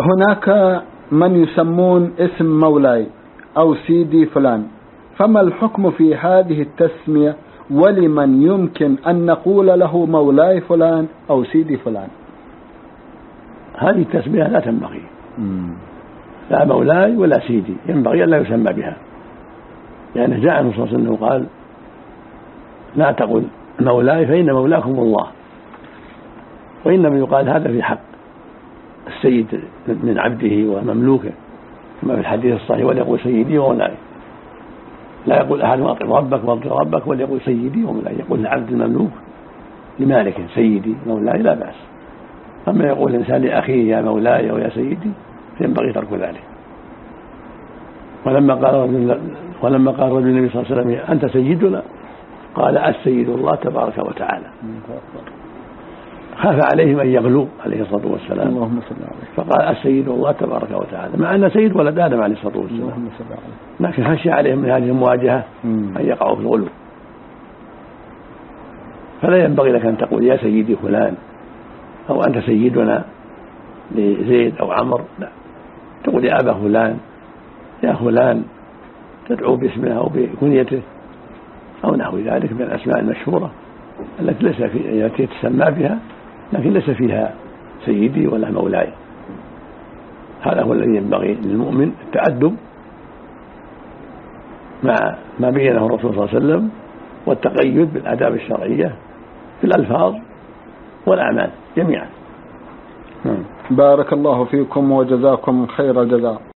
هناك من يسمون اسم مولاي أو سيدي فلان، فما الحكم في هذه التسمية؟ ولمن يمكن أن نقول له مولاي فلان أو سيدي فلان؟ هذه التسمية لا تنبغي، لا مولاي ولا سيدي، ينبغي أن لا يسمى بها، لأنه جاء عنه صلى الله عليه وسلم قال لا تقل مولاي فإن مولاكم الله، وإنما يقال هذا في حق السيد من عبده ومملوكه كما في الحديث الصحيح وليقول سيدي ومولاي. لا يقول أحد أطع ربك وارض ربك وليقول سيدي ومولاي، يقول العبد المملوك لمالك سيدي مولاي لا بأس. أما يقول الإنسان لأخيه يا مولاي أو يا سيدي فينبغي ترك ذلك. ولما قال رجل النبي صلى الله عليه وسلم أنت سيدنا قال السيد الله تبارك وتعالى، خاف عليهم أن يغلوا عليه الصلاة والسلام، اللهم صل عليه، فقال السيد الله تبارك وتعالى، مع أن سيد ولد آدم عليه الصلاة والسلام، لكن خشي عليهم من هذه المواجهة أن يقعوا في الغلو. فلا ينبغي لك أن تقول يا سيدي فلان أو أنت سيدنا لزيد أو عمر، لا، تقول يا أبا فلان يا فلان، تدعو باسمه أو بكنيته أو نحو ذلك من الأسماء المشهورة التي تسمى بها لكن ليس فيها سيدي ولا مولاي. هذا هو الذي ينبغي للمؤمن التأدب مع ما بينه الرسول صلى الله عليه وسلم والتقيد بالآداب الشرعية في الألفاظ والأعمال جميعا. بارك الله فيكم وجزاكم خير الجزاء.